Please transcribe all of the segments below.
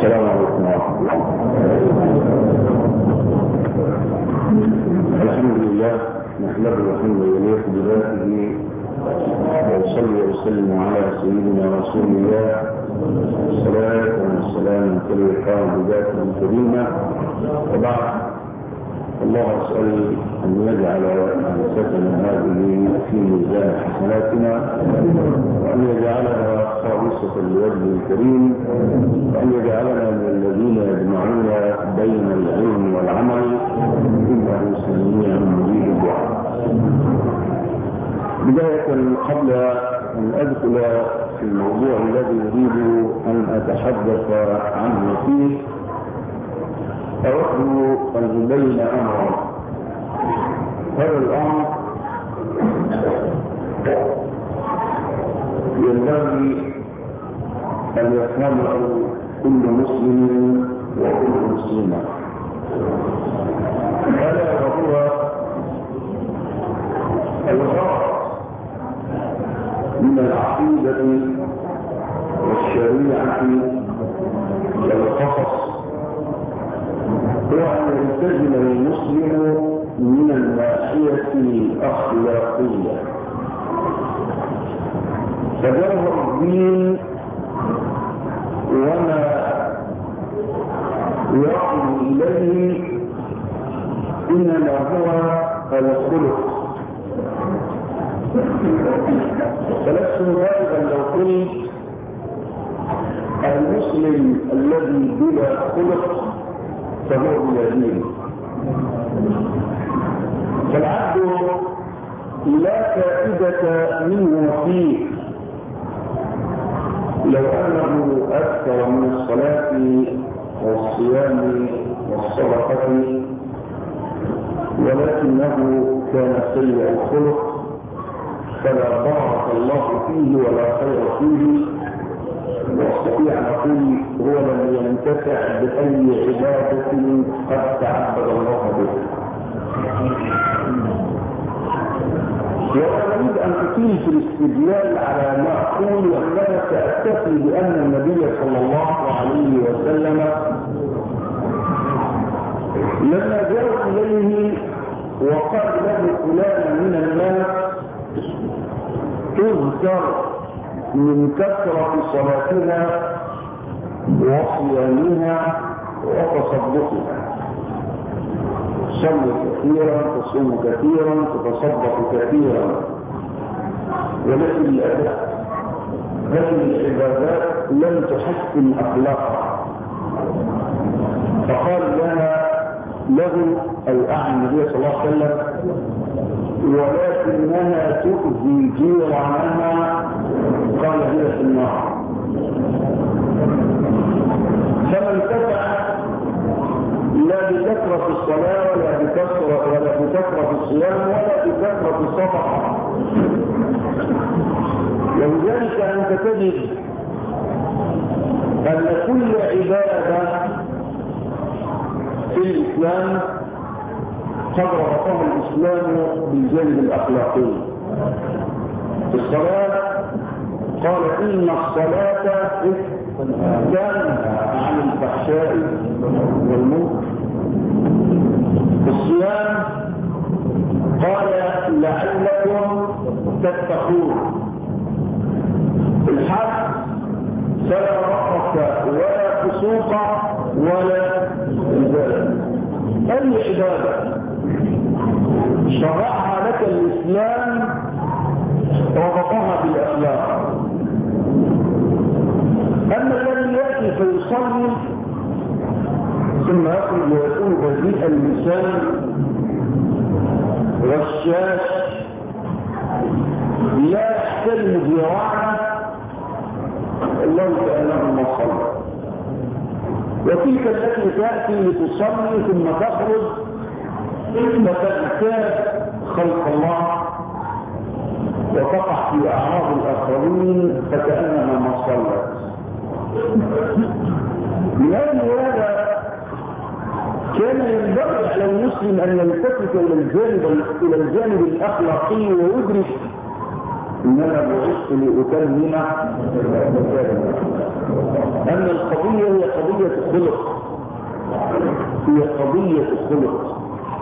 السلام عليكم ورحمة الله. الحمد لله نحمده الحمد لله بذاته وصلي وسلم على سيدنا رسول الله الصلاة والسلام كل بذاته الكريمة. وبعد الله أسأل أن يجعل أنفسنا هذه في ميزان حسناتنا وأن يجعلها خالصة لوجهه الكريم وأن يجعلنا من الذين يجمعون بين العلم والعمل إنه سميع مجيب الدعاء. بداية قبل أن أدخل في الموضوع الذي أريد أن أتحدث عنه فيه أود أن أبين أمرا. هذا الأمر ينبغي أن يفهمه كل مسلم وكل مسلمة، ألا وهو الغرض من العقيدة والشريعة والقصص هو أن يلتزم المسلم من الناحية الأخلاقية. فجوهر الدين وما يقوم إليه إنما هو الخلق. فلست غالبا لو قلت المسلم الذي بلا خلق فهو بلا دين. فالعبد لا فائدة منه فيه لو أنه أكثر من الصلاة والصيام والصدقة ولكنه كان سيء الخلق فلا بارك الله فيه ولا خير فيه، واستطيع ان اقول هو لم ينتفع باي عباده قد تعبد الله بها. واريد ان اطيل في الاستدلال على ما اقول وانما ساكتفي بان النبي صلى الله عليه وسلم لما جاء اليه وقال له فلان من الناس تذكر من كثرة صلاتها وصيامها وتصدقها، صل كثيرا تصوم كثيرا تتصدق كثيرا، ولكن الأداء هذه العبادات لم تحسن أخلاقها. فقال له أو أعلم النبي صلى الله عليه وسلم ولكنها تؤذي جيرانها قال هي في النار. فما انتفع لا بكثرة الصلاة ولا بكثرة الصيام ولا بكثرة الصدقة. ولذلك أنت تجد أن كل عبادة في الإسلام قد ربطها الإسلام بالجانب الأخلاقي. في الصلاة قال إن الصلاة تنهى عن الفحشاء والمنكر. في الصيام قال لعلكم تتقون. في الحج فلا رفث ولا فسوق ولا جدال. أي عبادة شرعها لك الإسلام ربطها بالأخلاق. أما الذي يأتي فيصلي ثم يخرج ويكون بذيء اللسان غشاش لا يحترم جيرانه الله كأنه ما صلى. وتلك التي تأتي لتصلي ثم تخرج فتغتاب خلق الله وتقع في أعراض الآخرين فكأنها ما صلت. من أجل هذا كان ينبغي على المسلم أن يلتفت إلى الجانب الأخلاقي ويدرك إنما بعثت لأتمم أن القضية هي قضية خلق، هي قضية خلق.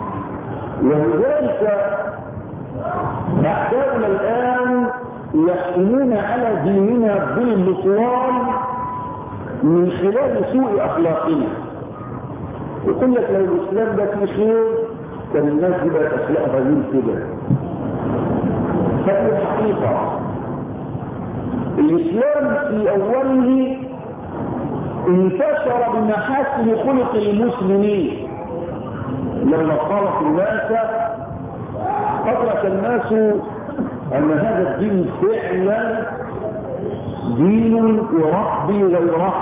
ولذلك أحبابنا الآن يحكمون على ديننا بالبطلان من خلال سوء أخلاقنا. يقول لك لو الإسلام ده فيه خير كان الناس يبقى أخلاقها غير كده. هذه الحقيقة. الإسلام في أوله انتشر بمحاسن خلق المسلمين. لما صارت الناس أدرك الناس أن هذا الدين فعلا دين يربي غيره،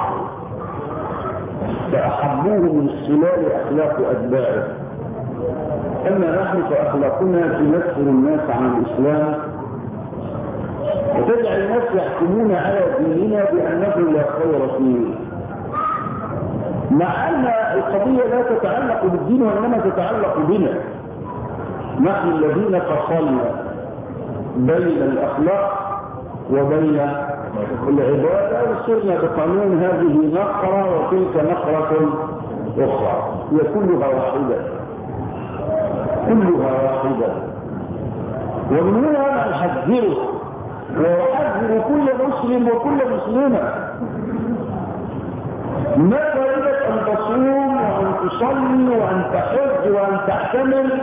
فأحبوه من خلال أخلاق أتباعه. أما نحن فأخلاقنا تنفر الناس عن الإسلام وتجعل الناس يحكمون على ديننا بأنه لا خير فيه، مع أن القضية لا تتعلق بالدين وإنما تتعلق بنا نحن الذين فصلنا بين الأخلاق وبين العبادة وصرنا بقانون هذه نقرة وتلك نقرة أخرى، هي كلها واحدة، كلها واحدة. ومن هنا نحذره ويحذر كل مسلم وكل مسلمة. ما فائدة أن تصوم وأن تصلي وأن تحج وأن تحتمل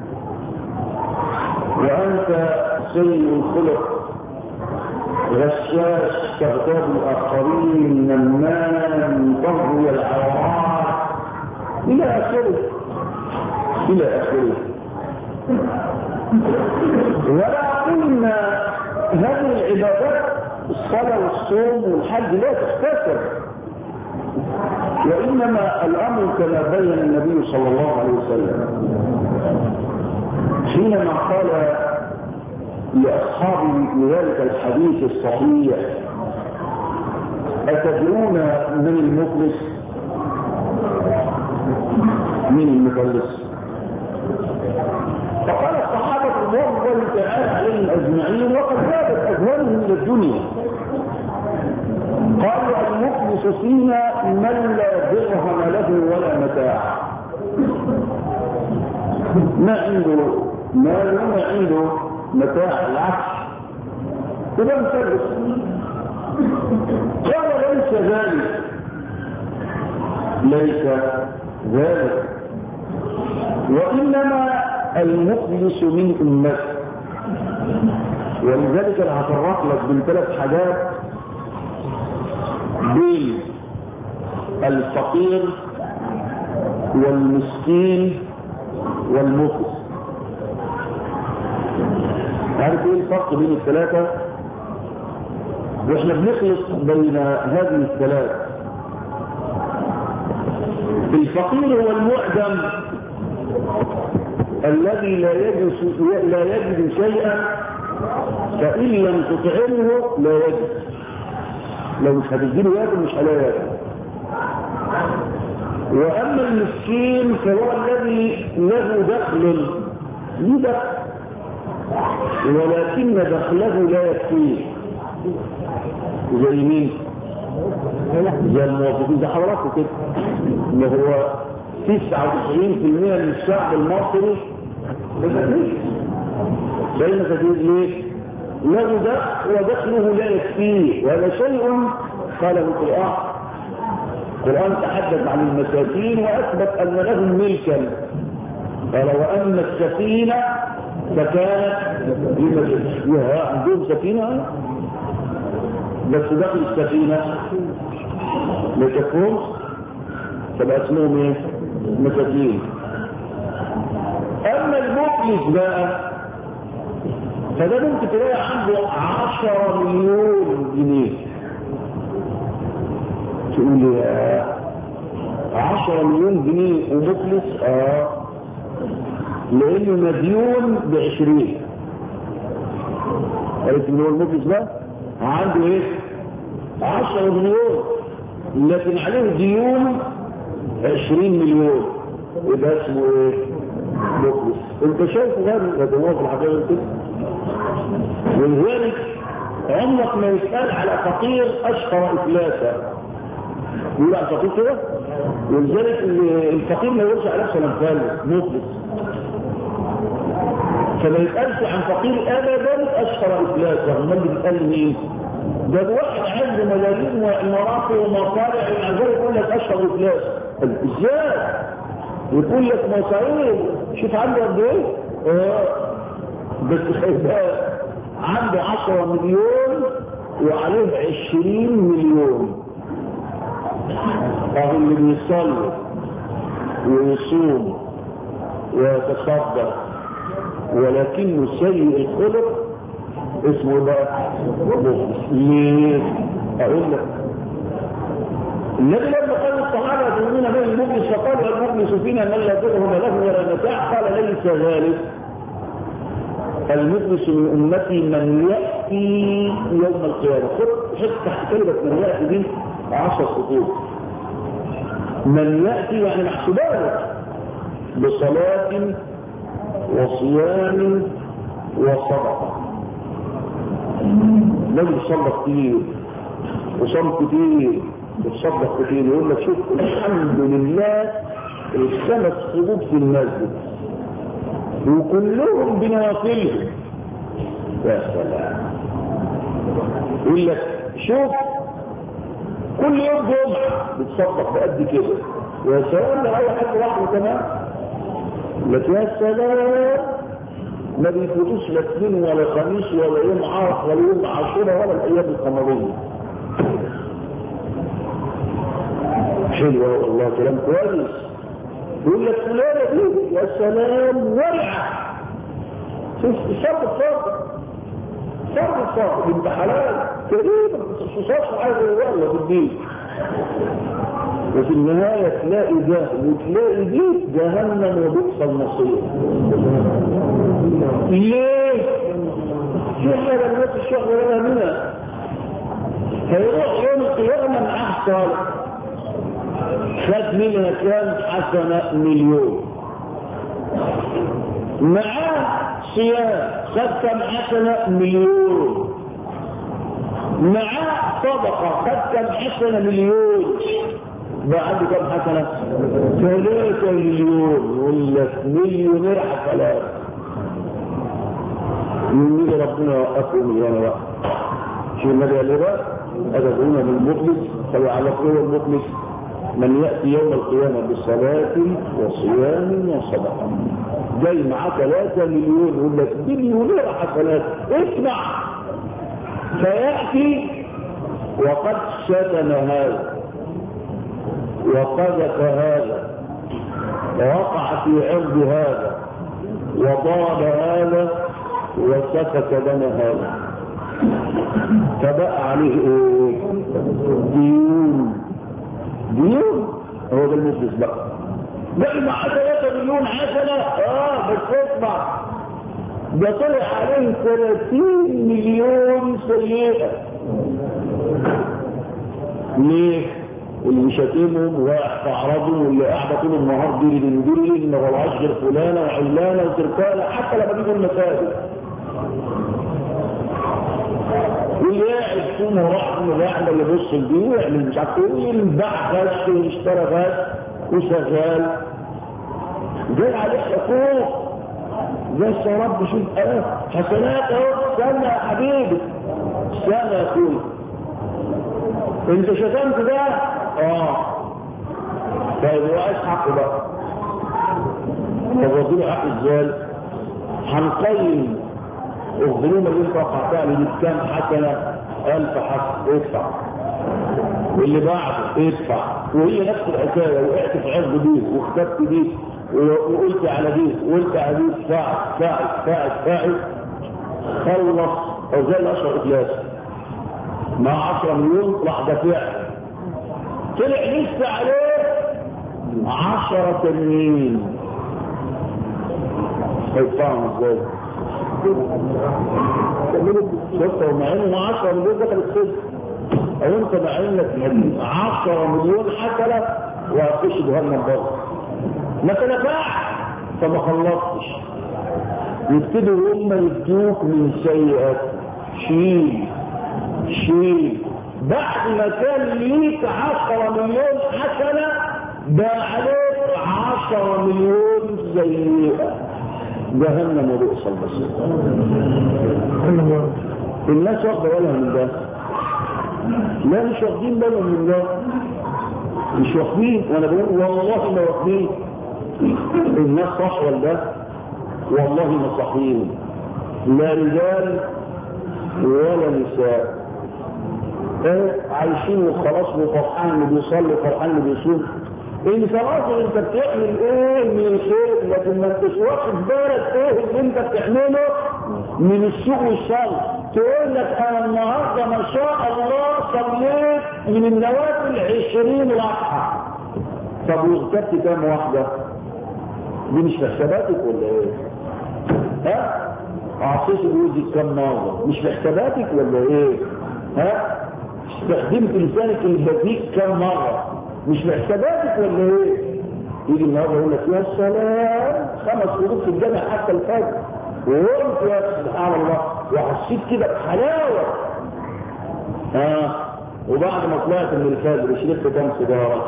وأنت سيء الخلق، غشاش، تغتاب الآخرين، نمام، تغوي العورات إلى آخره إلى آخره. ولكن هذه العبادات الصلاة والصوم والحج لا تختصر، وإنما الأمر كما بين النبي صلى الله عليه وسلم حينما قال لأصحابه بذلك الحديث الصحيح: أتدرون من المفلس؟ من المفلس؟ فقال الصحابة رضوان الله تعالى عليهم أجمعين وقد زادت أذهانهم إلى الدنيا، قالوا: المفلس فينا من لا درهم له ولا متاع، ما عنده مال وما عنده متاع، العكس كده مفلس. قال: ليس ذلك، ليس ذلك، وإنما المفلس من أمته. ولذلك انا هفرق لك بين ثلاث حاجات، بين الفقير والمسكين والمفلس. عارف ايه الفرق بين الثلاثة؟ واحنا بنخلط بين هذه الثلاث. الفقير هو المعدم الذي لا يجد شيئا، فإن لم تطعمه لا يجد. لو مش هتديله ياكل مش هلاقي ياكل. وأما المسكين فهو الذي له دخل، له دخل ولكن دخله لا يكفيه. زي مين؟ زي الموظفين، زي حضراتكم كده، اللي هو 99% من الشعب المصري مساكين. زي مساكين ليه؟ له دخل ودخله لا يكفيه، وهذا شيء قاله القرآن. القرآن تحدث عن المساكين وأثبت أن لهم ملكا، قال: وأن السفينة فكانت لمساكين. عندهم سفينة بس داخل السفينة ما تكون تبقى اسمهم ايه؟ مساكين. اما المفلس بقى فده ممكن تلاقي عنده 10 مليون جنيه. تقول لي 10 مليون جنيه ومفلس؟ لانه مديون ب20. عرفت ان هو المفلس بقى عنده ايه؟ 10 مليون لكن عليه ديون 20 مليون، يبقى اسمه ايه؟ مفلس. انت شايف هذا الدماغ في الحقيقه كده؟ ولذلك عمرك ما يسأل على فقير اشهر افلاسا، يقول عن الفقير كده. ولذلك الفقير ما يقولش على نفسه مثال مفلس، فما يتقالش عن فقير ابدا اشهر افلاسا. امال بيتقال مين؟ ده واحد عنده ملايين ومرافق ومصارع ومع ذلك يقول لك اشهر افلاسا. ازاي؟ يقول لك مصاريف شوف عنده قد ايه؟ بس عنده 10 مليون وعليه 20 مليون. اهو اللي بيصلي ويصوم ويتصدق ولكنه سيء الخلق اسمه بقى مفلس. ليه؟ اقول لك النبي لما قال الصحابه يؤمنون به المفلس فقالوا المفلس فينا من لا درهم له ولا متاع، قال ليس ذلك. المفلس من امتي من ياتي يوم القيامه. خذ حط تحت كلمه من ياتي دي 10 خطوط. من ياتي يعني محسوبات بصلاه وصيام وصدقه. النبي صلى كتير وصام كتير وتصدق كتير. يقول لك شوف الحمد لله ال5 صفوف في المسجد وكلهم بنوافلهم. يا سلام. يقول لك شوف كل يوم جمعه بتصدق بقد كده. يا سلام. لو اي حد واحد كمان لك يا سلام ما بيفوتوش لا اثنين ولا خميس ولا يوم عرف ولا يوم عاشوراء ولا الايام القمريه. حلو والله كلام كويس. يقول لك فلانه دي يا سلام ورعه. شوف صار بنت حلال كريمه ما بتخصصهاش عايز والله بالدين. وفي النهايه تلاقي ده وتلاقي دي جهنم وبئس المصير. ليه؟ في حاجه الناس الشغل منها هيروح يوم القيامه معاه صالح خد منها كام حسنه مليون، معاه صيام خد كام حسنه مليون، معاه صدقه خد كام حسنه مليون، بقى عنده كام حسنه؟ 3 مليون. يقول لك مليونير حفلات. يقول ربنا يوقفهم يوم واحد. شو النبي قال بقى؟ أتدعون بالمفلس فيعرفون المفلس من يأتي يوم القيامة بصلاة وصيام وصدقة. جاي معاه 3 مليون. يقول لك مليونير حفلات. اسمع. فيأتي وقد شتم هذا وقذف هذا ووقع في عرض هذا وضرب هذا وسفك دم هذا. فبقى عليه ايه؟ ديون. هو ده المفلس بقى. بقى مع 3 مليون حسنه. بس اسمع ده طلع عليه 30 مليون سيئه. ليه؟ اللي شاتمهم ويعرضوا واللي قاعده طول النهار ديري ما طلعش غير فلانه وعلانه وتركانه حتى لما بيجوا المساجد. واللي قاعد فيهم وراح اللي بيبص لديه ويعمل مش عارف ايه ينباع بس ويشترى بس وشغال. جاي عليه حقوق. بس يا رب شوف حسنات اهو. استنى يا حبيبي استنى يا اخوي انت شتمت ده؟ طيب هو عايز حقه بقى. طب وديله حق ازاي؟ هنقيم الظلوم اللي انت وقعتها دي بكام حسنه؟ 1000 حسنه. ادفع. واللي بعده ادفع. وهي نفس الحكايه. وقعت في عرض دي واختفت دي وقلت على دي وقلت على دي. فاعل خلص. او زي الاشهر افلاس مع 10 مليون راح دافع. طلع لسه عليه 10 تنين. هيدفعهم ازاي؟ شفت هو معينه مع 10 مليون دخل السجن. او انت معينك 10 مليون حسنه وهتخش جهنم برضه. ما تنفعش فما خلصتش. يبتدوا هم يدوك من سيئات. شيل بعد ما كان ليك 10 مليون حسنة بقى عليك 10 مليون سيئة. جهنم وبئس المصير. الناس واخده بالها من ده؟ لا، مش واخدين بالهم من ده، مش واخدين. وانا بقول والله ما واخدين. الناس صح ولا والله ما صحيين، لا رجال ولا نساء. عايشين وخلاص، وفرحان اللي بيصلي وفرحان اللي بيصوم. انت راجل انت بتعمل ايه من الخير، لكن ما انتش واخد بالك ايه اللي انت بتعمله من السوء والشر. تقول لك انا النهارده ما شاء الله صليت من النوافل 20 ركعه. طب واغتبت كام واحده؟ دي مش في حساباتك ولا ايه؟ عصيت جوزك كام مره؟ مش في حساباتك ولا ايه؟ استخدمت لسانك البذيء كام مره؟ مش في حساباتك ولا ايه؟ يجي النهارده يقول لك يا سلام 5 شهور في الجامع حتى الفجر، وقلت يا سبحان الله وحسيت كده بحلاوه. وبعد ما طلعت من الفجر شربت كام سيجاره؟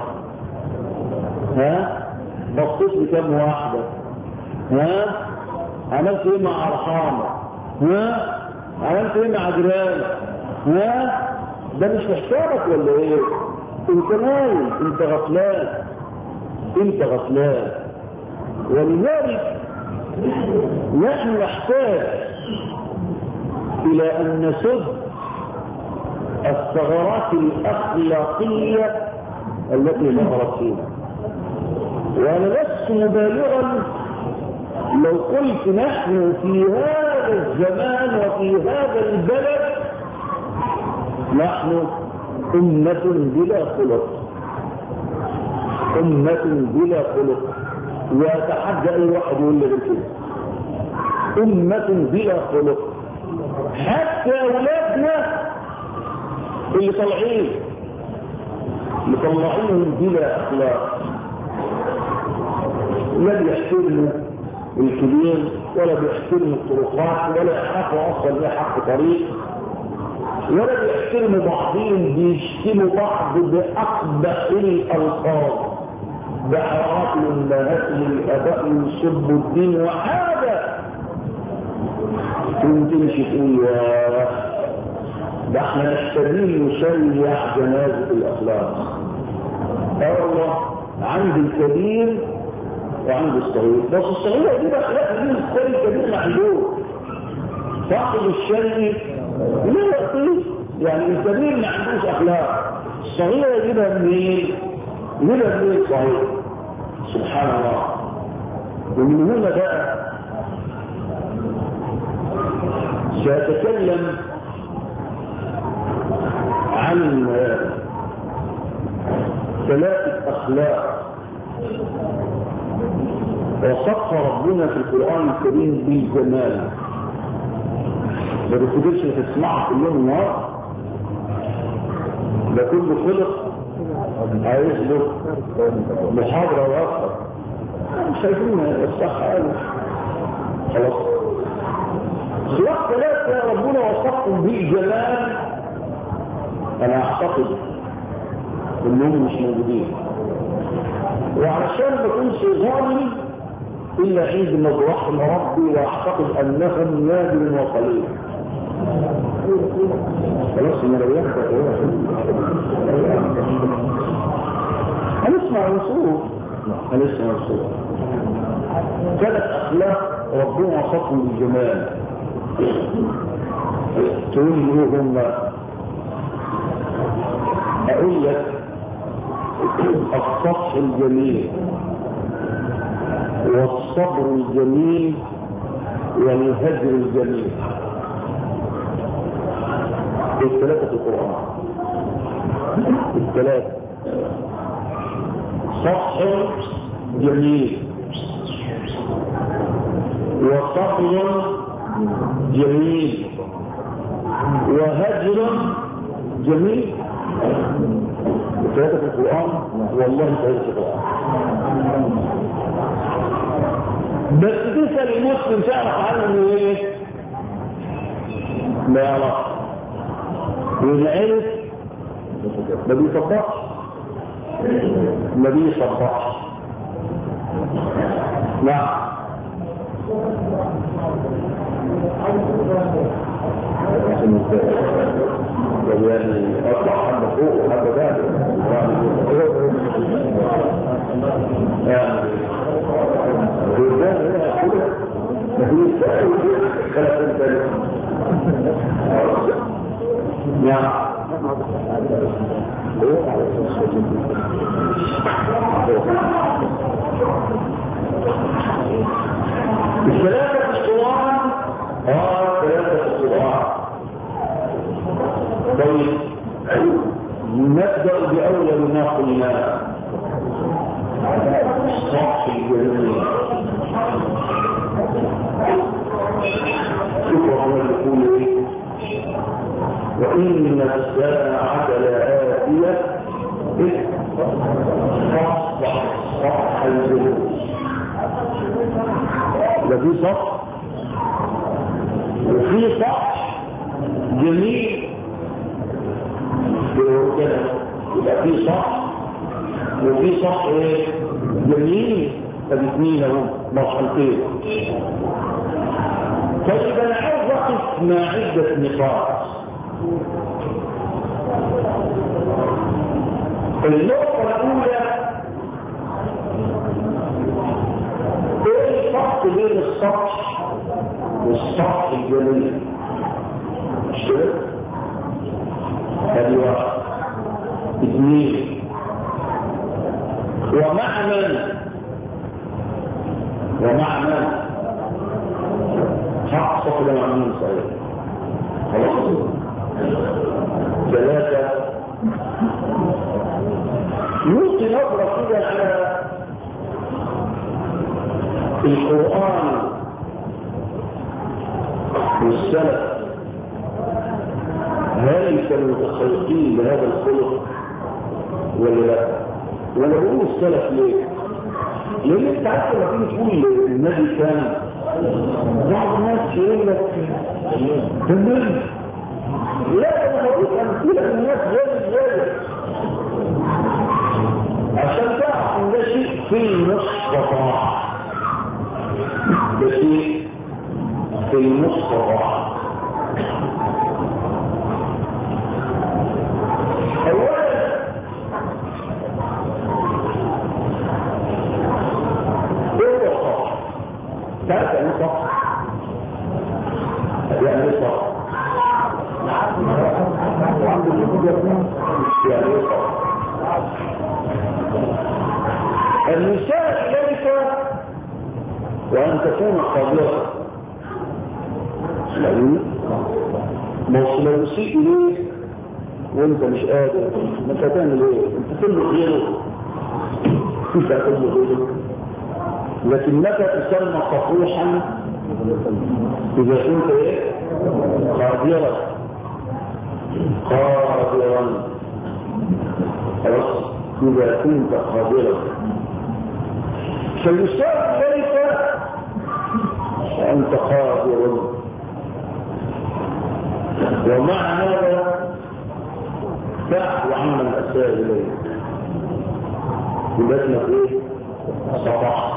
بصيت لكام واحده؟ عملت ايه مع ارحامك؟ عملت ايه مع جيرانك؟ ده مش في حسابك ولا ايه؟ انت نايم، انت غفلان، انت غفلان. ولذلك نحن نحتاج الى ان نسد الثغرات الاخلاقيه التي ظهرت فينا. وانا لست مبالغا لو قلت نحن في هذا الزمان وفي هذا البلد نحن أمة بلا خلق، أمة بلا خلق. وأتحدى أي واحد يقول لي كده، أمة بلا خلق. حتى أولادنا اللي طالعين مطلعينهم بلا أخلاق، لا بيحترموا الكبير ولا بيحترموا الطرقات ولا يعرفوا أصلا ايه حق طريق، ولا بيحترموا بعضهم، بيشتموا بعض بأقبح الألفاظ، بحرات الأمهات والآباء يسبوا الدين. وهذا تمشي تقول يا ده احنا محتاجين نشيع جنازة الأخلاق. والله عند الكبير وعند الصغير، بس الصغير دي أخلاق دي الكبير محدود. صاحب الشيء لا يعطيه، يعني الكبير ما عندوش اخلاق، الصغير يجيبها منين؟ يجيبها منين الصغير؟ سبحان الله. ومن هنا بقى سأتكلم عن 3 أخلاق وصفها ربنا في القرآن الكريم بالجمال. ما بتقدرش تسمعها كل يوم النهار، ده كل خلق هيصبر محاضرة واكثر. مش عايزين الصح قالوا خلاص. سواء 3 ربنا وصفهم بالجمال، انا اعتقد انهم مش موجودين، وعشان ما اكونش ظالم الا عندما رحم ربي واعتقد انهم نادر وقليل. خلاص انا ريحت هنسمع الرسول، هنسمع الرسول. 3 اخلاق ربنا وصفهم بالجمال. تقول لي هم؟ اقول لك الصفح الجميل والصبر الجميل والهجر الجميل. 3 في القرآن، 3 صفح جميل وصبر جميل وهجر جميل. 3 في القرآن، والله 3 في القرآن. بس تسأل المسلم تعرف عنه ايه؟ ما يعرف. وإن عرف ما بيصدقش ما بيصدقش. نعم يعني اطلع حبه فوق وحبه بعد يعني الرجال هنا كده مفيش ثلاث ثالث نعم الثلاثة في الصوان ثلاثة في الصوان. طيب نبدأ بأول ما قلنا الصح الجميل. شوفوا هو يقول ايه؟ وإن الساعة لآتية صح الجميل. ده في صح وفي صح جميل كده، يبقى في صح وفي صح ايه جميل. فالاثنين اهو مرحلتين. طيب انا عايز اقف مع عده نقاط. النقطه الاولى ايه الفرق بين السطح والسطح الجميل؟ مش كده؟ هذه واحد. اثنين ومع من حق صف ده مع مين صحيح؟ خلاص. ثلاثة يلقي نظرة كده على القرآن والسلف، هل كانوا متخلقين بهذا الخلق ولا لا؟ ولا بقول السلف ليه؟ لان انت عارف لما تيجي تقول النبي كان بعض الناس يقول لك تمام، لا انا بقول امثله الناس زي عشان تعرف ان ده شيء في المستطاع، ده شيء في المستطاع. تعرف يعني ايه صح؟ يعني ايه صح؟ يعني ايه صح؟ النساء إليك وأن تكون قادرة، لو يسيء إليك وأنت مش قادر، ما تعمل إيه؟ أنت كله غيره، أنت كله غيره. لكن متى تسمى صفوحا؟ إذا كنت إيه؟ قادرا خلاص، إذا كنت قادرا فيساء إليك وأنت قادر، ومع هذا تعفو عمن أساء إليك. يبقى اسمك إيه؟ صفح.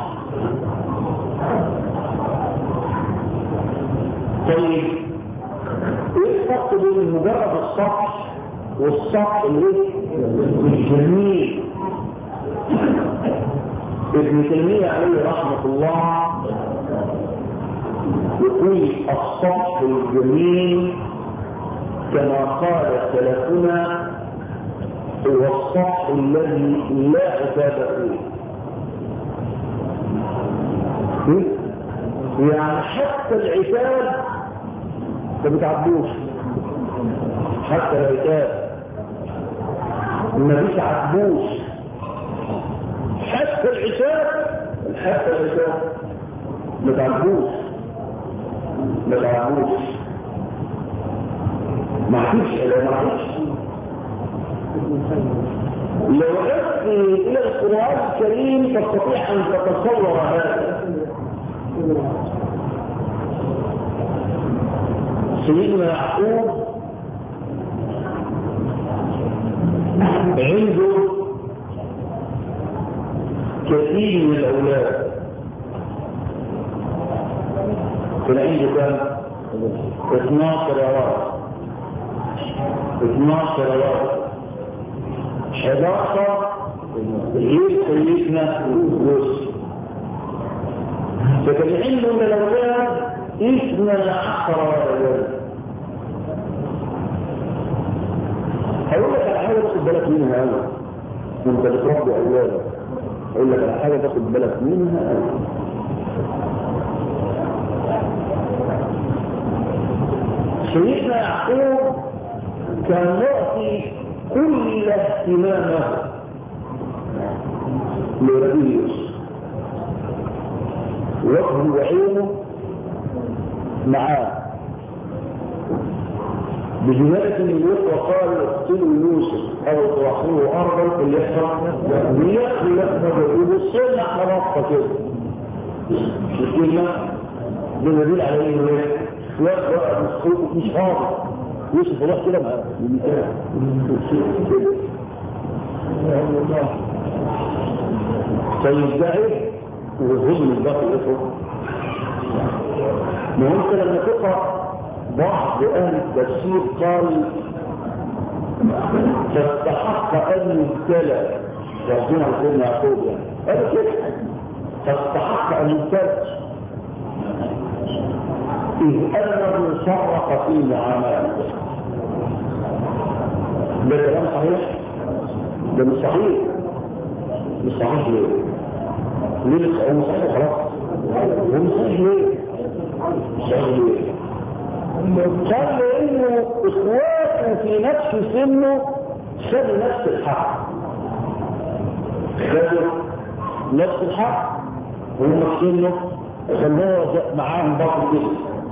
طيب ايه الفرق بين مجرد السطح والسطح الجميل؟ ابن تيمية عليه رحمة الله يقول السطح الجميل كما قال سلفنا هو السطح الذي لا عتاب فيه. يعني حتى العتاب ما بتعبوش، حتى العتاب ما بتعبوش، حتى العتاب ما تعبوش، ما عادش. لو عدت الى القرآن الكريم تستطيع ان تتصور هذا. سيدنا يعقوب عنده كثير من الأولاد، كان عنده كم؟ 12 ولد، 12 ولد، 11 غير سيدنا يوسف. فكان عنده من الأولاد 12 ولد. هقول لك على حاجة تاخد بالك منها أوي وأنت بتربي أولادك. هقول لك على حاجة تاخد بالك منها أوي. سيدنا يعقوب كان يعطي كل اهتمامه لربي يوسف، وجهه وعينه معاه، بجمالة الملوك. وقال اقتلوا يوسف او اطرحوه ارضا اللي يحصل ويبصلنا احنا نقطة كده. الكلمة دليل على ايه؟ يقرأ الصوت مش فاضي. يوسف راح كده معاه فيدعي ويهضم الباقي يفرق. ما انت لما تقرأ بعض اهل التفسير قال تستحق ان يبتلى ربنا على سيدنا يعقوب، يعني قال كده تستحق ان يبتلى إذ أنه صرق في معاملة. ده كلام صحيح؟ ده مش صحيح. مش صحيح ليه؟ ليه مش صحيح خلاص؟ هو مش صحيح ليه؟ مش صحيح ليه؟ قال لأنه إخواته في نفس سنه خدوا نفس الحق. خدوا نفس الحق وهم في سنه خلوه معاهم بعض كده.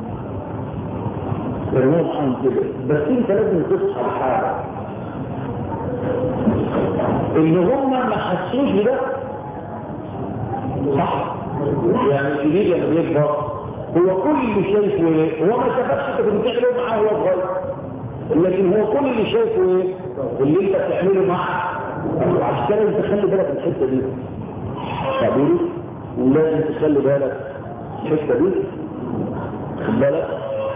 خلوه معاهم كده. بس انت لازم تصحى الحاجة ان هم ما حسوش بده. صح؟ يعني الكبير لما بيكبر هو كل اللي شايفه ايه؟ هو ما شافكش انت كنت بتعمله معاه وهو صغير، لكن هو كل اللي شايفه ايه؟ اللي انت بتعمله معاه. عشان كده انت خلي بالك من الحته دي. تعبيري ولازم تخلي بالك الحته دي. خد بالك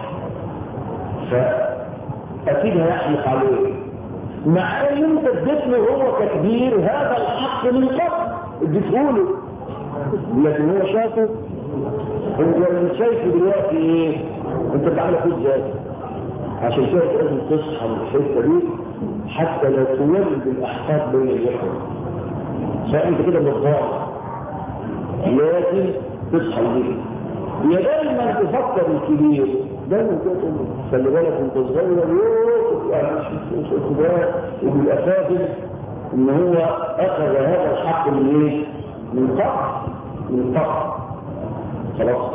فاكيد هيحلق عليه، مع ان انت اديته هو ككبير هذا الحق من قبل اديته له، لكن هو شافه. انت لما شايفه دلوقتي ايه؟ انت بتعمل اخوك ازاي؟ عشان كده لازم تصحى من الحته دي حتى لا تولد الاحقاد بين الاخوه. سواء انت كده بالظاهر لكن تصحى بيه. يا دايما تفكر الكبير دايما كده خلي بالك انت صغير مش ده وبيبقى فاهم ان هو اخذ هذا الحق من ايه؟ من فقر خلاص.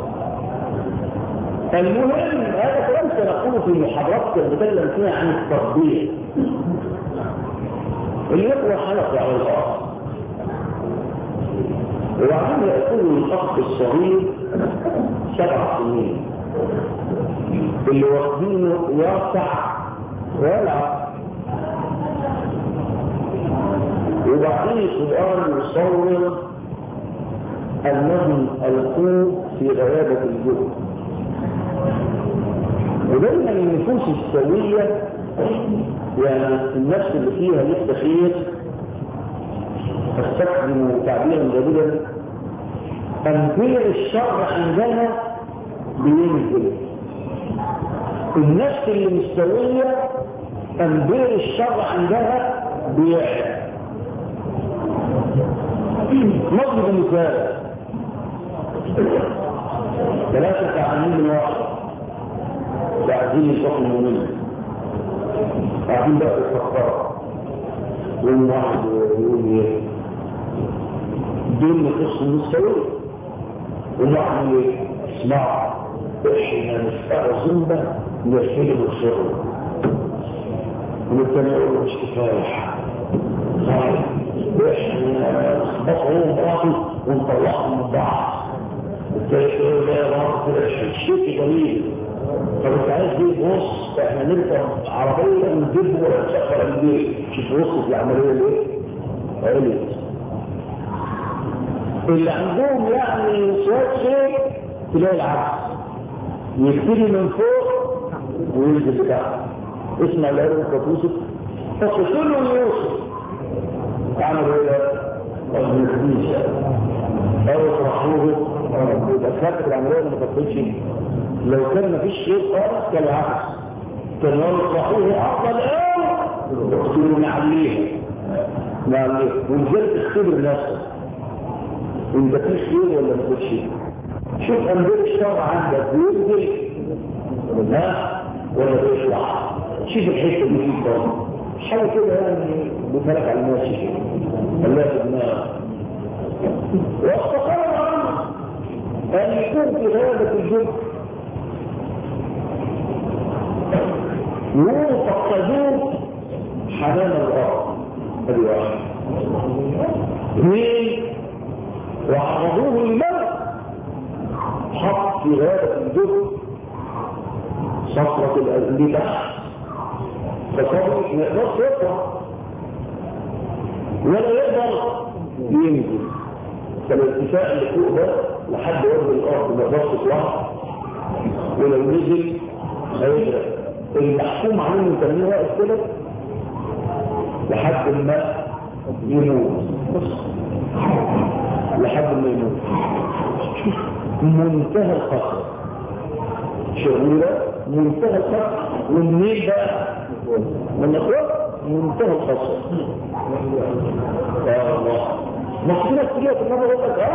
المهم هذا كلام سنقوله في محاضرات بتكلم فيها عن التطبيق اللي يقوى حلقه على الارض. وبعدين يأكل الأخ الصغير 7 سنين اللي واخدينه يقطع ويلعب. وبعدين القرآن يصور أنهم ألقوه في غيابة الجهد. ودايما النفوس السوية يعني النفس اللي فيها لسه خير تستخدم تعبيرا جديدا تنفير الشر عندها بينزل. النفس اللي مستوية تنفير الشر عندها بيعلى. نضرب مثال 3 عاملين من واحد قاعدين يشوفوا منه قاعدين بقى يفكروا يوم واحد يقول ايه دول نقص المستوى وواحد يقول ايه اسمع احنا نشتغل زنبة نرحيل الشغل والتاني يقول مش كفاية صحيح احنا نخبطهم بعض ونطلعهم من بعض. التاني يقول لا يا رب الشيء جميل طب انت عايز ايه؟ بص احنا نركب عربيه ونجيب ولا نشغل البيت. شوف وصلت العمليه ليه؟ عليت. اللي عندهم يعني شويه شيء تلاقي العكس، يبتدي من فوق وينزل تحت. اسمع العلم كفوسك فقتلوا يوسف، عملوا ايه؟ ما يخديش او يطرحوه. بس فاكر العمليه اللي ما تقتلش، لو كان ما فيش شيء خالص كان العكس، كان يطرحوه افضل يقتلوا معليه ونزلت تختبر نفسك انت في خير ولا ما فيش شيء. شوف انبياء الشرع عندك بينزل ولا بيطلع. شوف الحته دي فيه طبعا حاجه كده يعني بتفرق على الماشي الله في دماغك. واستقر عنه ان يكون في هذا الجزء وفقدوه حنان الارض. ادي واحد. اثنين وعرضوه الموت، حط في هذا الجزء صفرة الأزلية فصبر ما يقدرش يطلع ولا يقدر ينزل. فالارتفاع اللي فوق ده لحد وجه الارض ما يقدرش يطلع، ولو نزل هيغرق. المحكوم عليه من تنميه واقف كده لحد ما يموت، لحد ما يموت. منتهى الخطر شغوله، منتهى الخطر. والنيل بقى من اخوات منتهى الخطر. يا الله مصيرة كتير في النظر يقول لك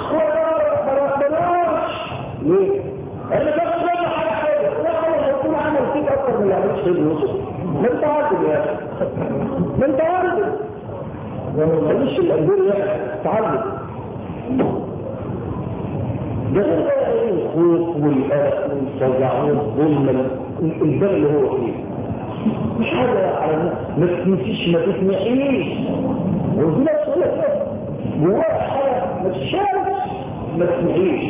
بلاش ليه؟ انا بس لما حاجه لا خلاص هيكون عمل فيك اكتر من اللي عملت سيد يوسف. ما انت عارف يا اخي، ما انت عارف ما تخليش الانبياء يعني تعلم. ده غير الخوف والقلق والفزع والظلم البلد اللي هو فيه. مش حاجه على الناس ما تنسيش ما تسمعيش وفي نفس الوقت جواها حاجه ما تشاركش ما تسمعيش.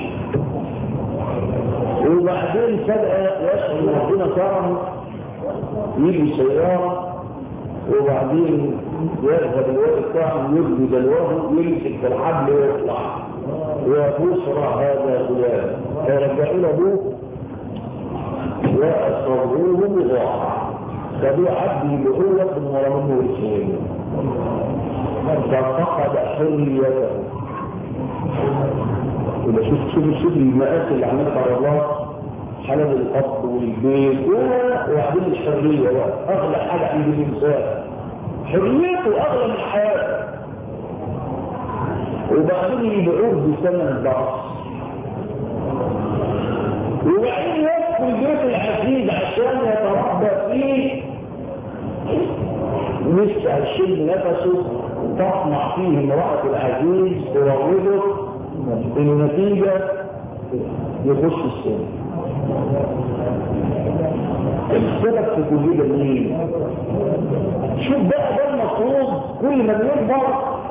وبعدين فجاه يشعر ربنا كرم يجي سياره وبعدين يذهب الواد بتاعه يجري دلوه يمسك الحبل ويطلع ويبصر هذا غلام فيرجعوا له ابوه واصروه بضاعه فبيع عبدي بقوه من ورا منه وجهين ففقد حريته. يبقى شوف المآسي اللي عملها على الله، حلال القبض والبيت وبعدين الحريه بقى اغلى حاجه عند الانسان، حريته اغلى من حياته. وبعدين يبيعوه بثمن ضعف، وبعدين يدخل البيت العزيز عشان يتربى فيه مش هيشد نفسه تطمع فيه امرأة العزيز تروضه النتيجة يخش السن. السبب في كل ده مين؟ شوف بقى ده المفروض كل ما بيكبر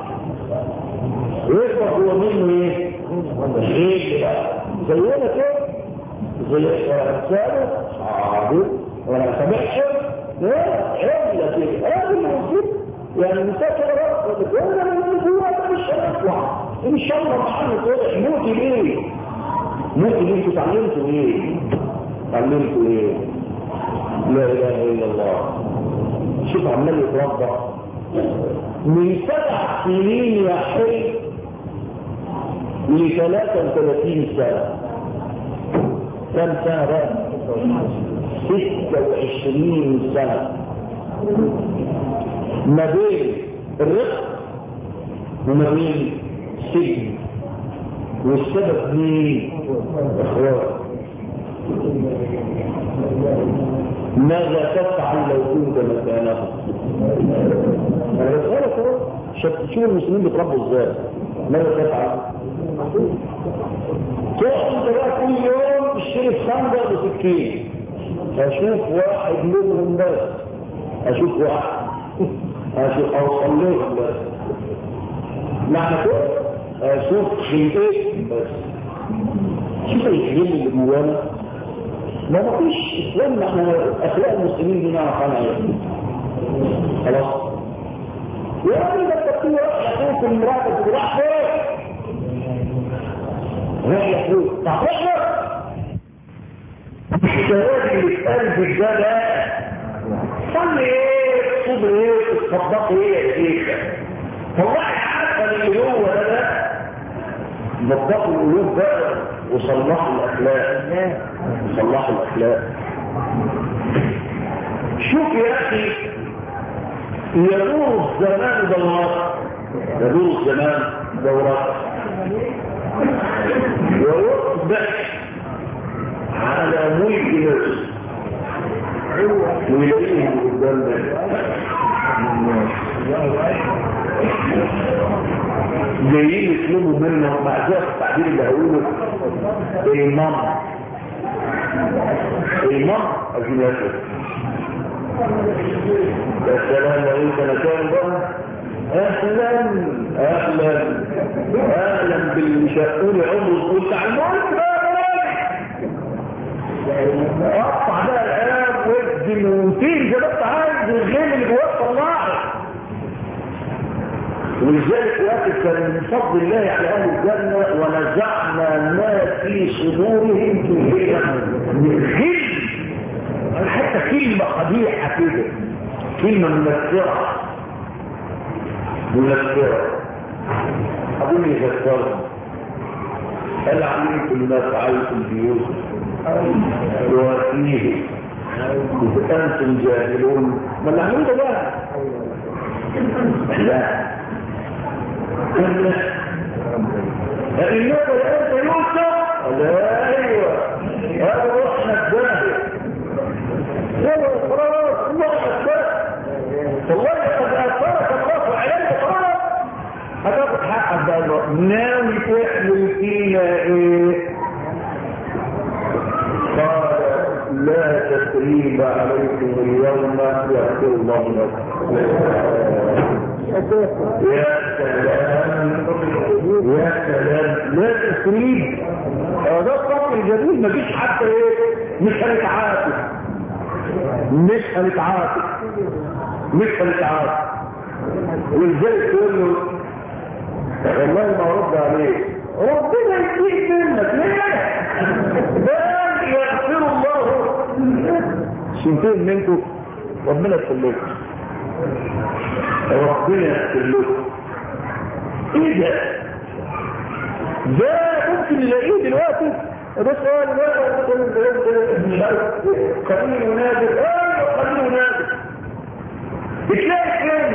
يكبر هو منه ايه؟ ايه بقى؟ زينا كده زي الرسالة عادي وانا سامعهم عملة كده هذا الموجود يعني مساكن رأسك وانا من الجوات مش هنطلع ان شاء الله معانا طلع موتي ليه؟ موتي ليه؟ انتوا تعلمتوا ايه؟ تعلمتوا ايه؟ لا اله الا الله. شوف عمال يتربى من 7 سنين يا حي ل 33 سنة. كم سنة بقى؟ 26 سنة ما بين الرق وما بين السجن. والسبب مين؟ اخوات. ماذا تفعل لو كنت مكانه؟ انا بسألك اهو شوف المسلمين بيتربوا ازاي؟ ماذا تفعل؟ تقعد انت بقى كل يوم تشتري خنجر وسكين. اشوف واحد منهم بس، اشوف واحد اشوف اوصل لهم بس، معنى كده اشوف خلقين بس. شوف الخيل اللي جوانا ما فيش اسلام. احنا اخلاق المسلمين دي نعرف عنها ايه؟ خلاص يا راجل ده التفكير يقول المرأة راح فين؟ راح يقول طب احنا الشهادة اللي في قلب الجبل صلي ايه؟ صبر ايه؟ الصداق ايه يا شيخ؟ والله عارفه اللي هو ده نظفوا القلوب بقى وصلحوا الاخلاق. وصلحوا الاخلاق. شوف يا اخي يدور الزمان دورات. يدور الزمان دورات ويصبح على ملك نفسه ويلاقيه قدام جايين يسلموا منه مع ذلك التعبير اللي هقوله المام الجناسة. يا سلام لو انت مكان بقى اهلا بالمشاقون عمره تقول تعالوا اقطع بقى الآب وادي وطير جبت عايز الغيم اللي جواه طلعه. ولذلك واقف كان من فضل الله على اهل الجنه ونزعنا ما في صدورهم من غل. حتى كلمه قبيحه كده، كلمه منفره اظن يذكرهم هل علمتم ما فعلتم بيوسف وفيه انتم جاهلون؟ ما اللي عملته بقى لا إنك لأنت يوسف. لا أيوة هذا روحنا الجاهل. خلاص الله أكبر والله قد أثرك الله عليك خلاص هتاخد حقك بقى. ناوي تحمل فينا ايه؟ قال لا تثريب عليكم اليوم يغفر الله لكم. يا سلام يا سلام لا تثريب. ده الصف الجميل. مفيش حتى ايه مش هنتعاتب والزي تقول له والله ما رد عليك ربنا يسيء منك ليه؟ بل يغفر الله سنتين منكم ربنا يسلمك ايه ده ممكن نلاقيه دلوقتي بس قليل ونادر قليل ونادر. تلاقي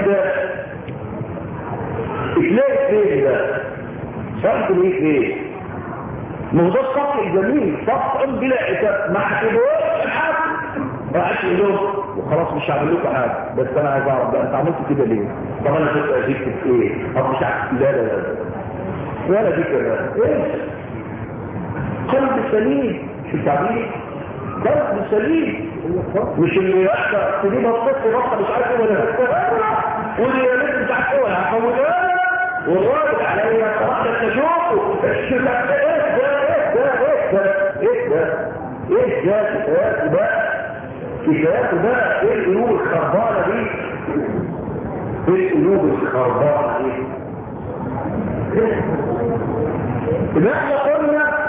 فين ده صرت ليه فين؟ ما هو ده الصف الجميل صف بلا عتاب ما حسبوش حاجه راح لهم وخلاص مش هعمل لكم حاجه بس انا عايز اعرف انت عملت كده ليه؟ طب انا كنت ازيدك في ايه؟ طب مش عارف لا دي كده ايه؟ قلب سليم. شو التعبير؟ قلب سليم مش اللي يحصل تجيبها الطفل بطل مش عارف ولا واللي يلد مش عارف ولا هحولها والراجل عليا صراحه تشوفه ايه كفاياته بقى ايه القلوب الخربانه دي؟ اذا احنا قلنا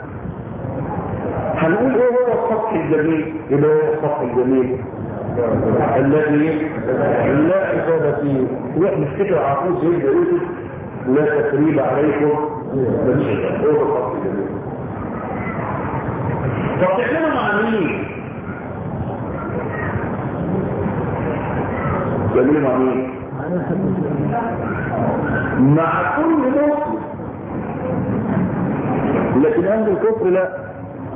هنقول ايه هو الصف الجميل؟ يبقى هو الصف الجميل الذي لا إفادة فيه. نفتكر عقوز يبدأ يوسف لا تثريب عليكم هو الصف الجميل. طب تحلموا مع مين؟ جميل مع مين؟ مع كل مسلم. لكن أهل الكفر لا.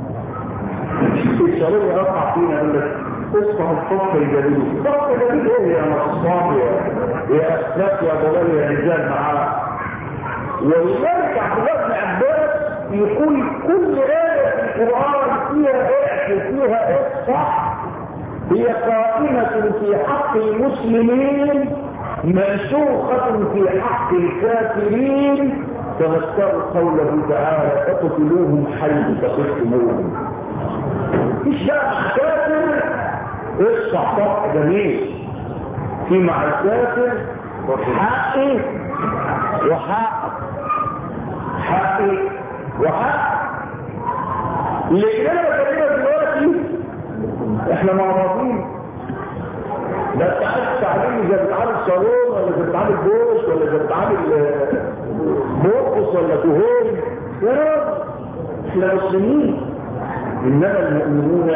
الشرير يقطع فينا يقول لك اصبح الصف الجميل. الصف الجميل ايه يا نصاب يا اسلاك يا ضلال يا رجال معاه. ولذلك عبد الله بن عباس يقول كل آية في القرآن فيها ايه صح هي قائمة في حق المسلمين منسوخة في حق الكافرين. تذكروا قوله تعالى اقتلوهم حيث ثقفتموهم. مفيش بقى مع كافر اصبح صح جميل في مع الكافر حقي وحق حقي وحق. لكن انا بكلمك دلوقتي احنا مع بعضين، ده انت عايز تعليم زي بتعامل صالون ولا زي بتعامل بوش ولا زي بتعامل بوقص ولا كهون. يا رب احنا مسلمين، انما المؤمنون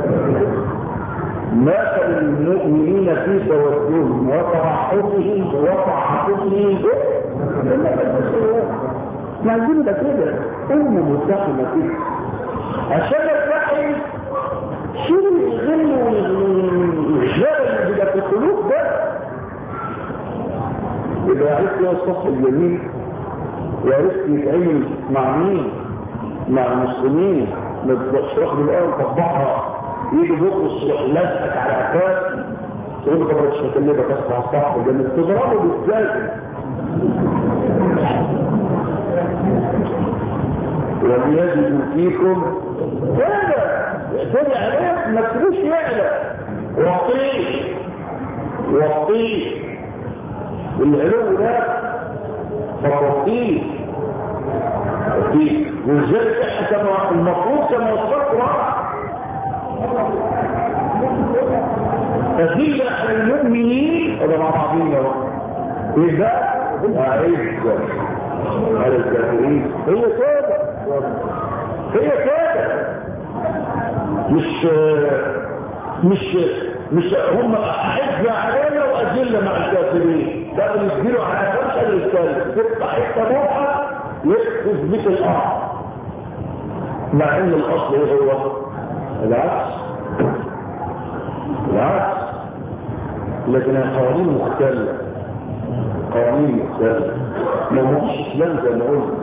مثل المؤمنين في توجههم وترحمهم وتعاطفهم عايزين ده كده متحمه كده عشان الرحم شيل الغل والجبل اللي بيبقى في القلوب ده. يبقى عرفت يا الصف الجميل وعرفت يتعامل مع مين؟ مع المسلمين. ما تبقاش واخد الايه وتطبقها يجي بيقص لازقك على عكاز تقول له طب مش هكلمك اسمع الصح الجميل تضربه بالزاجل وليجدوا فيكم هذا يعتدي عليك ما تسيبوش يعلى وطيه والعلو ده فوطيه وازاي احنا المفروض كما وصلت أذل على المؤمنين هذا مع بعضين يا رب إذا أعز على الكافرين هي كده مش هم أعز علينا وأذل مع الكافرين ده بيسجلوا على خمسة للكافر تبقى حتة روحة يخفز بك الأرض مع ان الاصل ايه هو العكس لكن القوانين مختلفه ما هوش اسلام زي ما قلت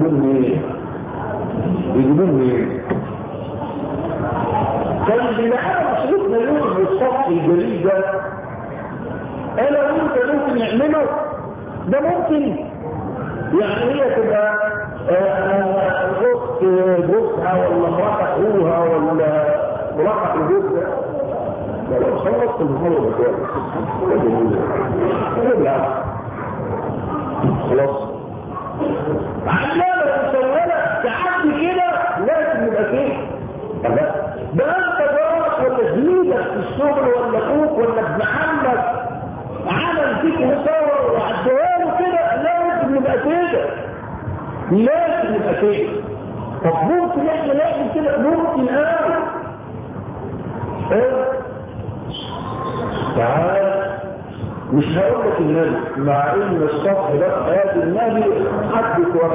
يجيبون منين كان اللي حاجه مشروطنا اليوم بالصف الجليد ده انا وانت ممكن نعمله ده ممكن يعني هي تبقى اخت جوزها ولا مرات اخوها ولا مرات جوزها لو خلصت الموضوع ده خلاص علامه مسوله تعدي كده لازم يبقى فيه ده انت جارك ولا زميلك في الشغل ولا اخوك ولا ابن عمك عمل فيك مصور وعدوها له كده لازم يبقى كده طب ممكن احنا نعمل كده ممكن تعال مش هقول لك النبي مع ان الصف ده حياه النبي حدث ولا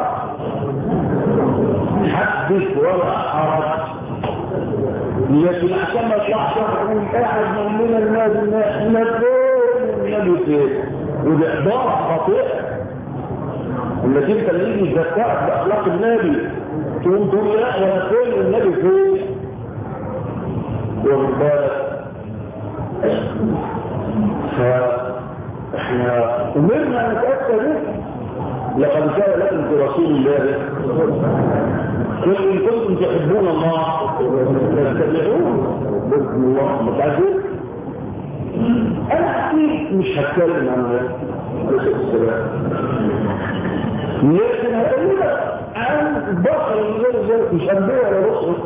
حرج لكن عشان ما يطلعش يقول قاعد من النبي فين وده عباره خاطئه انك انت اللي يجي يذكرك باخلاق النبي تقوم تقول لا وانا فين النبي فين واخد بالك فاحنا امرنا ان نتاكد به لقد كان لكم في رسول الله قل ان كنتم تحبون الله فاتبعوه بسم الله متعجب انا اكيد مش هتكلم عن السلام لكن هقولك عن بشر غير ذلك مش انبياء ولا رسل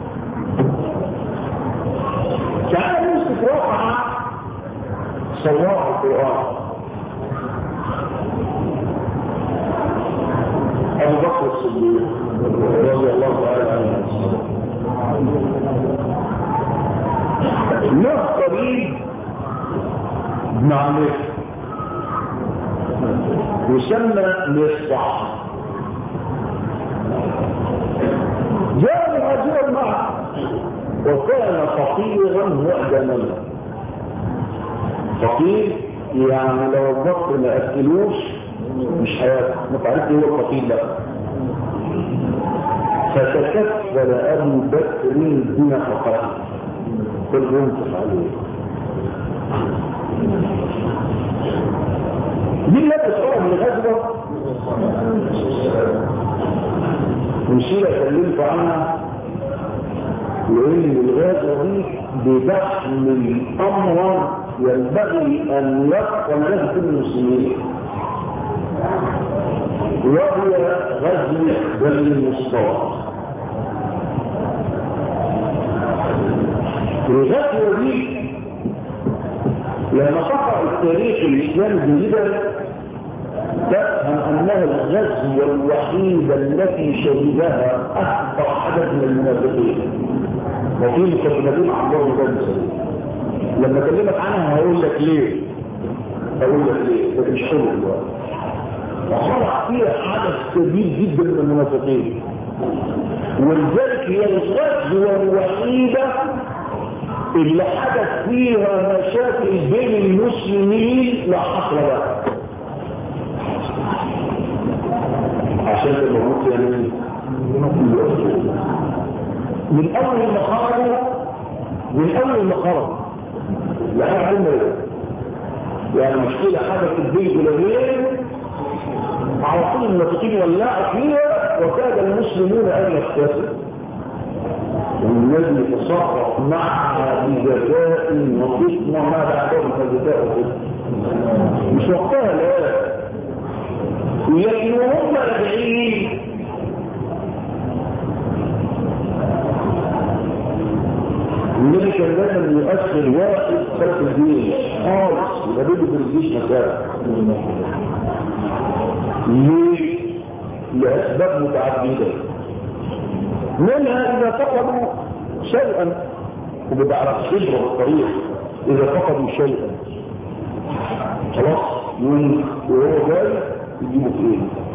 تعال نمسك رقعه صلاح القران ابو بكر الصديق رضي الله تعالى عنه له قريب ابن عمرو يسمى مصطح جاء مهاجرا معه وكان فقيرا مؤدما فقير يعني لو البطل ما اكلوش مش هياكل متعرف ايه الفقير ده فتكفل ابو بكر بنفقته كل ينفق عليه دي اللي بتقوم لغزوة ونشيل اتكلمت عنها لأن الغازة دي بتحمل أمرا ينبغي أن يبقى له كل المسلمين، وهو غزو بني المصطلق. الغزوة دي لما تقرأ التاريخ الإسلامي جيدا تفهم أنها الغزوة الوحيدة التي شهدها أكبر عدد من المنافقين، وفي مقدمتين عن الله بن. لما اكلمك عنها هقول لك ليه، لكن مش حلو دلوقتي. وخلق فيها حدث كبير جدا من المنافقين، ولذلك هي الغزوة الوحيدة اللي حدث فيها مشاكل بين المسلمين لا حصر لها. عشان الموت يعني من اول ما خرجوا لها علم يعني مشكلة حدثت بين بلدين على طول المنافقين ولعوا فيها، وكاد المسلمون ان يختفوا، والذي يتصرف معها بذكاء وفطنة ما بعدهم فذكاء وفطنة مش وقتها. لا لكن وهم راجعين النبي كان دايما يؤثر واحد خلف الدين خالص، يبقى بيده في الجيش مكان. ليه؟ لأسباب متعددة، منها إذا فقدوا شيئا وبتعرف خبرة بالطريق، إذا فقدوا شيئا خلاص وهو جاي يجيبوا فيه.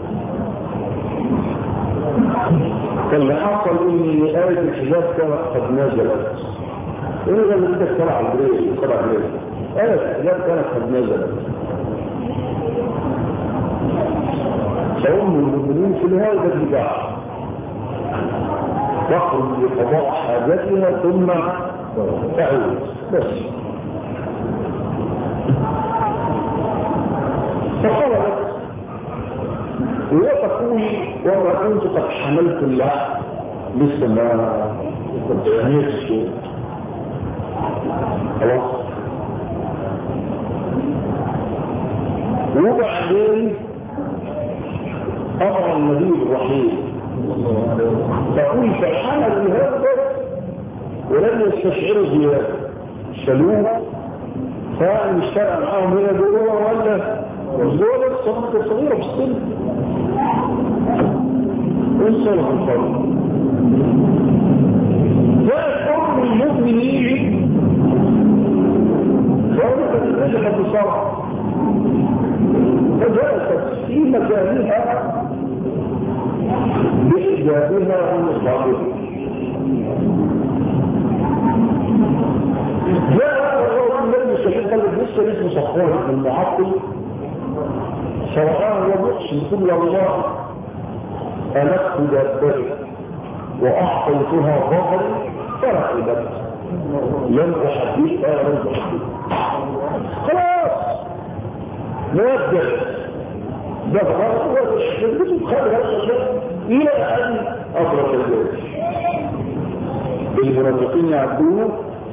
فاللي حصل إن آية الحجاب كانت قد نزلت. إيه اللي بدك سبع جريد آية الحجاب كانت قد نزلت. فهم المؤمنين في الهاية البداع تخرج لقضاء حاجتها ثم تعود بس. فخرجت وتقول وما كنت قد حملت الله لسه ما تنيت الشيء خلاص. وبعدين امر النبي الرحيم تقول فحملوا هذا ولم يستشعروا زياده، شالوه فمش فارق معاهم هنا دول ولا دول الصغيره الصغيره في السن انصرف الفرق. جاءت ام المؤمنين فوجدت الرجل بصرع فجلست في مكانها بحجابها ومصابها. جاء الرجل الذي شهد قال لسه اسمه صفوان بن المعطل فرآه ومحسن كل الله أنقت دابتي وأعطيتها ظهري فرحبت لم أحدثها لم أحدثها خلاص نوجه ده غلط وشكلته خلق هذا إلى أن أضرب الجيش. المنافقين يعبدون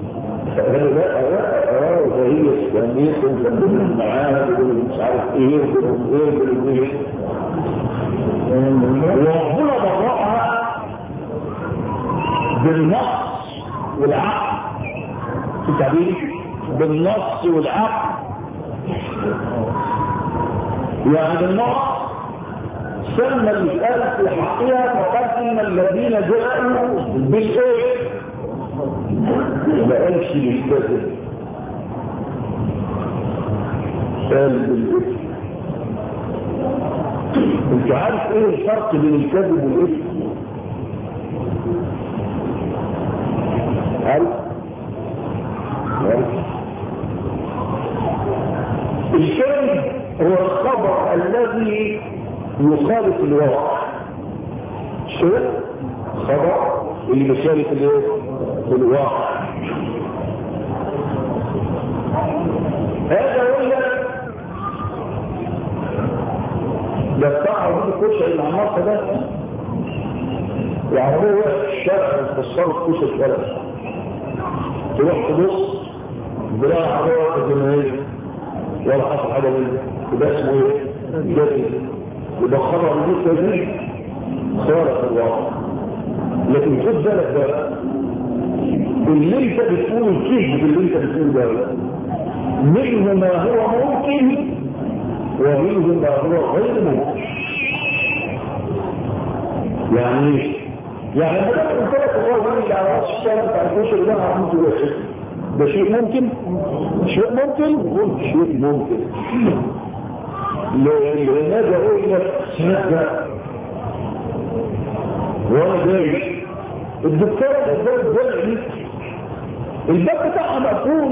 وهي اسلاميه وكلهم معاها مش عارف ايه وربنا برأها بالنص والعقل في تعبير بالنص والعقل. يعني بالنص سمى الآية في حقها فقال إن الذين جاءوا بالإيه ما قالش بالكذب، قال بالإثم. انت عارف ايه الفرق بين الكذب والإثم؟ عارف؟ الكذب هو الخبر الذي يخالف الواقع. شو خبر اللي بيخالف الواقع؟ هذا ولا ده بتاع كل شيء العمارة ده يعني هو الشرع مفسره كوش الشرع تروح تبص بلا عروة جماهير ولا حصل حاجة منه وده اسمه ايه؟ جديد وده خبر الجثة دي صارت الواقع لكن خد بالك بقى اللي انت بتقول الكذب اللي انت بتقول ده منه ما هو ممكن ومنه ما هو غير ممكن. يعني مثلا قلت لك الله يجي على راس الشارع بتاع الكوش اللي انا عملته ده شيء ممكن؟ شيء ممكن لماذا اقول لك هذا وانا جاي الدكتور الدكتور الباب بتاعها مقفول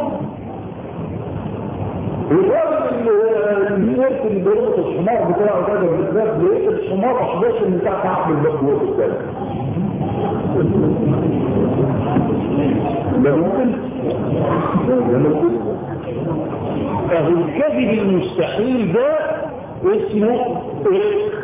والراجل اللي يركن بربط الحمار بتاعه كده بالباب لقيت الحمار 11 من تحت عقل الباب جوه الثاني ده ممكن الكذب المستحيل ده اسمه